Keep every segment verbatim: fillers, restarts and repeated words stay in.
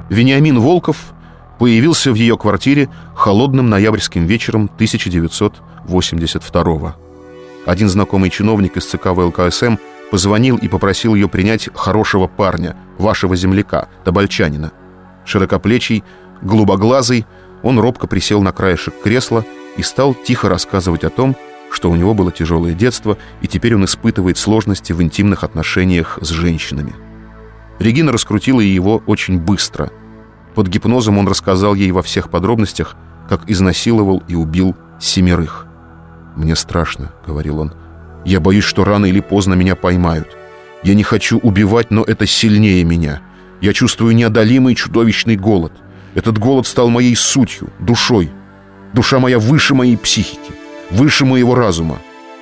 Вениамин Волков появился в ее квартире холодным ноябрьским вечером тысяча девятьсот восемьдесят второго. Один знакомый чиновник из ЦК ВЛКСМ позвонил и попросил ее принять хорошего парня, вашего земляка, тобольчанина. Широкоплечий, голубоглазый, он робко присел на краешек кресла и стал тихо рассказывать о том, что у него было тяжелое детство, и теперь он испытывает сложности в интимных отношениях с женщинами. Регина раскрутила его очень быстро. Под гипнозом он рассказал ей во всех подробностях, как изнасиловал и убил семерых. «Мне страшно», — говорил он. «Я боюсь, что рано или поздно меня поймают. Я не хочу убивать, но это сильнее меня. Я чувствую неодолимый чудовищный голод. Этот голод стал моей сутью, душой. Душа моя выше моей психики, выше моего разума».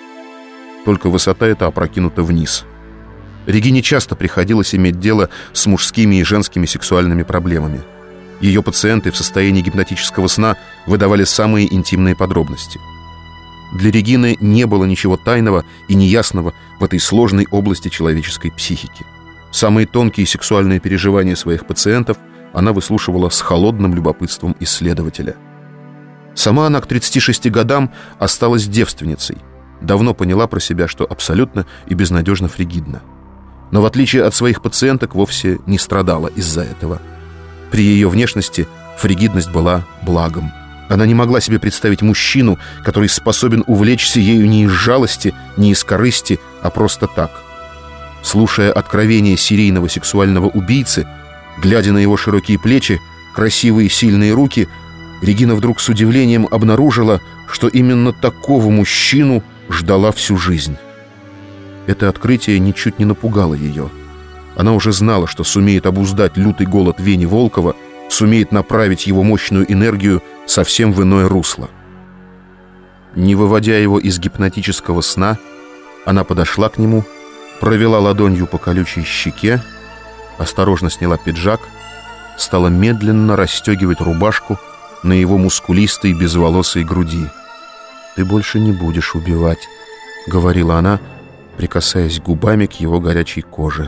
Только высота эта опрокинута вниз. Регине часто приходилось иметь дело с мужскими и женскими сексуальными проблемами. Ее пациенты в состоянии гипнотического сна выдавали самые интимные подробности. Для Регины не было ничего тайного и неясного в этой сложной области человеческой психики. Самые тонкие сексуальные переживания своих пациентов она выслушивала с холодным любопытством исследователя. Сама она к тридцати шести годам осталась девственницей. Давно поняла про себя, что абсолютно и безнадежно фригидна. Но в отличие от своих пациенток вовсе не страдала из-за этого. При ее внешности фригидность была благом. Она не могла себе представить мужчину, который способен увлечься ею не из жалости, не из корысти, а просто так. Слушая откровения серийного сексуального убийцы, глядя на его широкие плечи, красивые сильные руки, Регина вдруг с удивлением обнаружила, что именно такого мужчину ждала всю жизнь. Это открытие ничуть не напугало ее. Она уже знала, что сумеет обуздать лютый голод Вени Волкова, сумеет направить его мощную энергию совсем в иное русло. Не выводя его из гипнотического сна, она подошла к нему, провела ладонью по колючей щеке, осторожно сняла пиджак, стала медленно расстегивать рубашку на его мускулистой безволосой груди. «Ты больше не будешь убивать», — говорила она, прикасаясь губами к его горячей коже.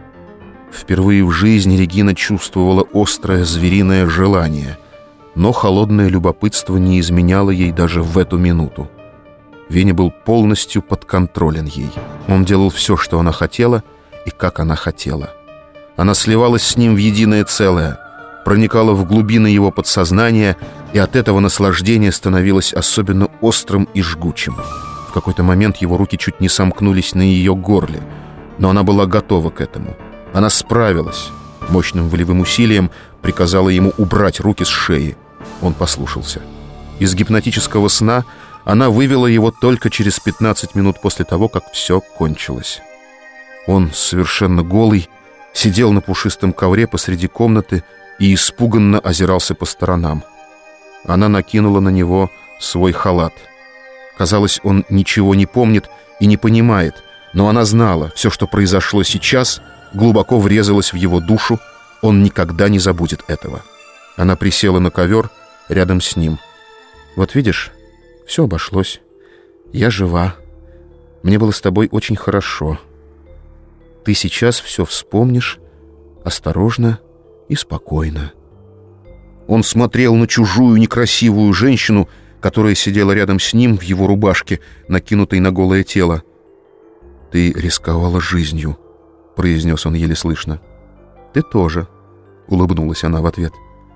Впервые в жизни Регина чувствовала острое звериное желание, но холодное любопытство не изменяло ей даже в эту минуту. Веня был полностью подконтролен ей. Он делал все, что она хотела, и как она хотела. Она сливалась с ним в единое целое, проникала в глубины его подсознания, и от этого наслаждение становилось особенно острым и жгучим. В какой-то момент его руки чуть не сомкнулись на ее горле, но она была готова к этому. Она справилась. Мощным волевым усилием приказала ему убрать руки с шеи. Он послушался. Из гипнотического сна она вывела его только через пятнадцать минут после того, как все кончилось. Он, совершенно голый, сидел на пушистом ковре посреди комнаты и испуганно озирался по сторонам. Она накинула на него свой халат. Казалось, он ничего не помнит и не понимает, но она знала, все, что произошло сейчас, глубоко врезалось в его душу, он никогда не забудет этого. Она присела на ковер рядом с ним. «Вот видишь, все обошлось. Я жива. Мне было с тобой очень хорошо. Ты сейчас все вспомнишь, осторожно и спокойно». Он смотрел на чужую некрасивую женщину, которая сидела рядом с ним в его рубашке, накинутой на голое тело. «Ты рисковала жизнью», — произнес он еле слышно. «Ты тоже», — улыбнулась она в ответ.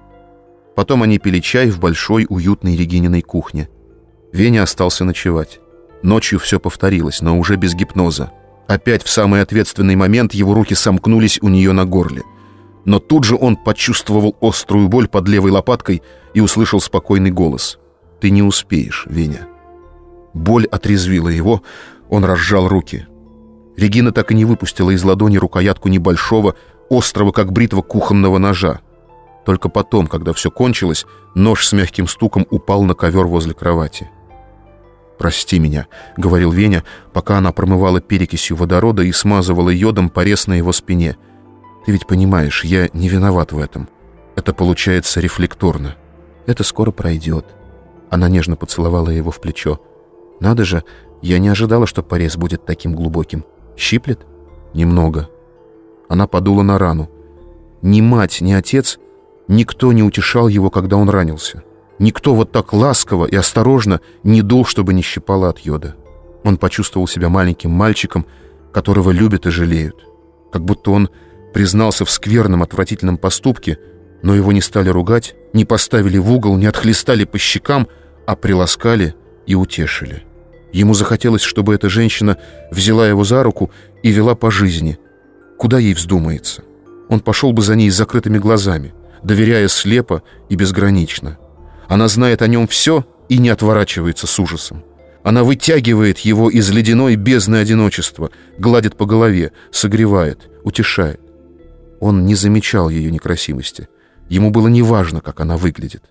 Потом они пили чай в большой уютной Регининой кухне. Веня остался ночевать. Ночью все повторилось, но уже без гипноза. Опять в самый ответственный момент его руки сомкнулись у нее на горле. Но тут же он почувствовал острую боль под левой лопаткой и услышал спокойный голос. «Ты не успеешь, Веня». Боль отрезвила его, он разжал руки. Регина так и не выпустила из ладони рукоятку небольшого, острого, как бритва, кухонного ножа. Только потом, когда все кончилось, нож с мягким стуком упал на ковер возле кровати. «Прости меня», — говорил Веня, пока она промывала перекисью водорода и смазывала йодом порез на его спине. «Ты ведь понимаешь, я не виноват в этом. Это получается рефлекторно. Это скоро пройдет». Она нежно поцеловала его в плечо. «Надо же, я не ожидала, что порез будет таким глубоким. Щиплет?» «Немного». Она подула на рану. Ни мать, ни отец Никто не утешал его, когда он ранился. Никто вот так ласково и осторожно не дул, чтобы не щипало от йода. Он почувствовал себя маленьким мальчиком, которого любят и жалеют. Как будто он признался в скверном, отвратительном поступке, но его не стали ругать, не поставили в угол, не отхлестали по щекам, а приласкали и утешили. Ему захотелось, чтобы эта женщина взяла его за руку и вела по жизни, куда ей вздумается. Он пошел бы за ней с закрытыми глазами, доверяя слепо и безгранично. Она знает о нем все и не отворачивается с ужасом. Она вытягивает его из ледяной бездны одиночества, гладит по голове, согревает, утешает. Он не замечал ее некрасивости. Ему было неважно, как она выглядит.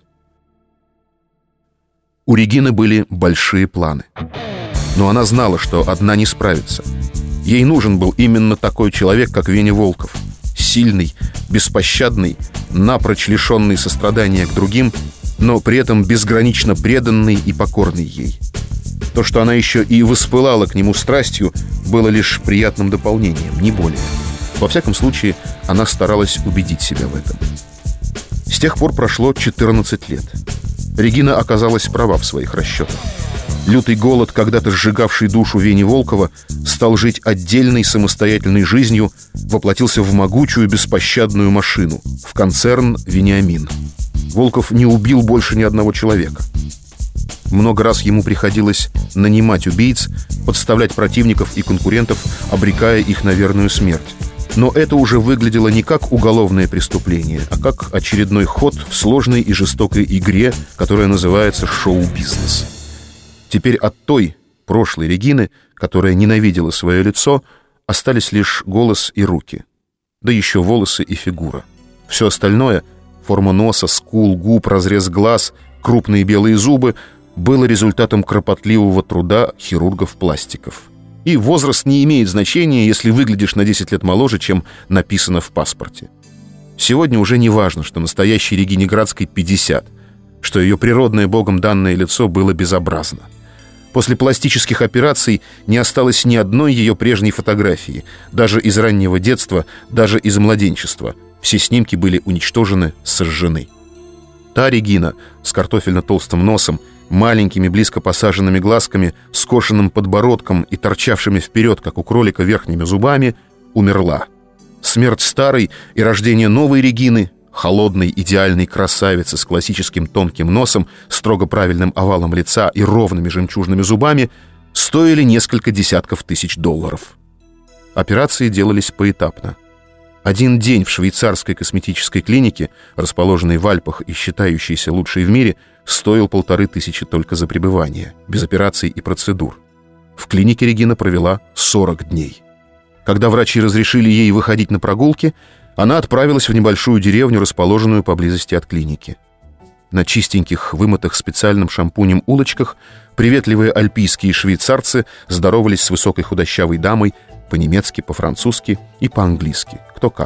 У Регины были большие планы. Но она знала, что одна не справится. Ей нужен был именно такой человек, как Веня Волков. Сильный, беспощадный, напрочь лишенный сострадания к другим, но при этом безгранично преданный и покорный ей. То, что она еще и воспылала к нему страстью, было лишь приятным дополнением, не более. Во всяком случае, она старалась убедить себя в этом. С тех пор прошло четырнадцать лет. Регина оказалась права в своих расчетах. Лютый голод, когда-то сжигавший душу Вени Волкова, стал жить отдельной самостоятельной жизнью, воплотился в могучую беспощадную машину, в концерн «Вениамин». Волков не убил больше ни одного человека. Много раз ему приходилось нанимать убийц, подставлять противников и конкурентов, обрекая их на верную смерть. Но это уже выглядело не как уголовное преступление, а как очередной ход в сложной и жестокой игре, которая называется шоу-бизнес. Теперь от той, прошлой Регины, которая ненавидела свое лицо, остались лишь голос и руки. Да еще волосы и фигура. Все остальное — форма носа, скул, губ, разрез глаз, крупные белые зубы — было результатом кропотливого труда хирургов-пластиков. И возраст не имеет значения, если выглядишь на десять лет моложе, чем написано в паспорте. Сегодня уже не важно, что настоящей Регине Градской пятьдесят, что ее природное богом данное лицо было безобразно. После пластических операций не осталось ни одной ее прежней фотографии, даже из раннего детства, даже из младенчества. Все снимки были уничтожены, сожжены. Та Регина с картофельно-толстым носом, маленькими близко посаженными глазками, скошенным подбородком и торчавшими вперед, как у кролика, верхними зубами, умерла. Смерть старой и рождение новой Регины, холодной идеальной красавицы с классическим тонким носом, строго правильным овалом лица и ровными жемчужными зубами, стоили несколько десятков тысяч долларов. Операции делались поэтапно. Один день в швейцарской косметической клинике, расположенной в Альпах и считающейся лучшей в мире, стоил полторы тысячи только за пребывание, без операций и процедур. В клинике Регина провела сорок дней. Когда врачи разрешили ей выходить на прогулки, она отправилась в небольшую деревню, расположенную поблизости от клиники. На чистеньких, вымытых специальным шампунем улочках приветливые альпийские швейцарцы здоровались с высокой худощавой дамой по-немецки, по-французски и по-английски, кто как.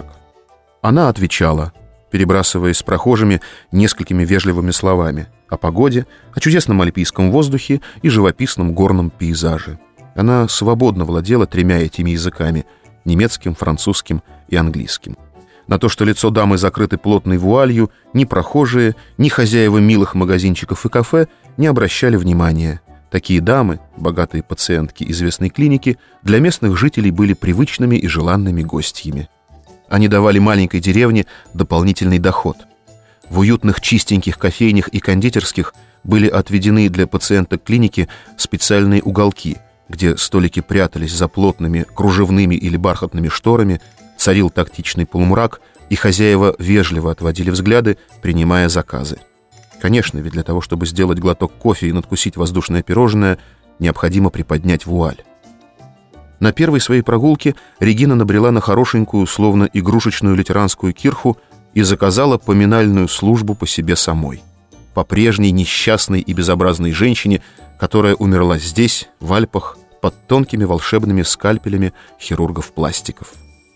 Она отвечала, перебрасываясь с прохожими несколькими вежливыми словами о погоде, о чудесном альпийском воздухе и живописном горном пейзаже. Она свободно владела тремя этими языками — немецким, французским и английским. На то, что лицо дамы закрыто плотной вуалью, ни прохожие, ни хозяева милых магазинчиков и кафе не обращали внимания. Такие дамы, богатые пациентки известной клиники, для местных жителей были привычными и желанными гостьями. Они давали маленькой деревне дополнительный доход. В уютных чистеньких кофейнях и кондитерских были отведены для пациенток клиники специальные уголки, где столики прятались за плотными кружевными или бархатными шторами, царил тактичный полумрак, и хозяева вежливо отводили взгляды, принимая заказы. Конечно, ведь для того, чтобы сделать глоток кофе и надкусить воздушное пирожное, необходимо приподнять вуаль. На первой своей прогулке Регина набрела на хорошенькую, словно игрушечную лютеранскую кирху и заказала поминальную службу по себе самой, по прежней несчастной и безобразной женщине, которая умерла здесь, в Альпах, под тонкими волшебными скальпелями хирургов-пластиков.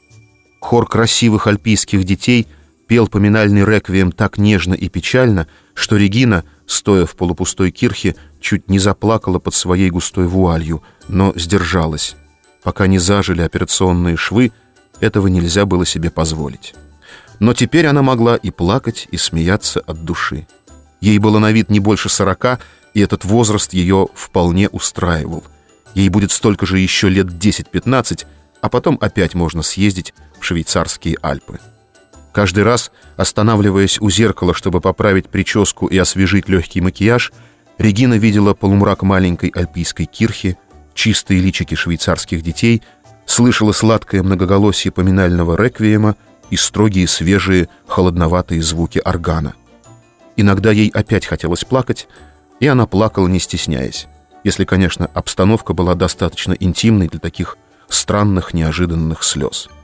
Хор красивых альпийских детей пел поминальный реквием так нежно и печально, что Регина, стоя в полупустой кирхе, чуть не заплакала под своей густой вуалью, но сдержалась. Пока не зажили операционные швы, этого нельзя было себе позволить. Но теперь она могла и плакать, и смеяться от души. Ей было на вид не больше сорока, и этот возраст ее вполне устраивал. Ей будет столько же еще лет десять-пятнадцать, а потом опять можно съездить в швейцарские Альпы. Каждый раз, останавливаясь у зеркала, чтобы поправить прическу и освежить легкий макияж, Регина видела полумрак маленькой альпийской кирхи, чистые личики швейцарских детей, слышала сладкое многоголосие поминального реквиема и строгие, свежие, холодноватые звуки органа. Иногда ей опять хотелось плакать, и она плакала, не стесняясь, если, конечно, обстановка была достаточно интимной для таких странных, неожиданных слез.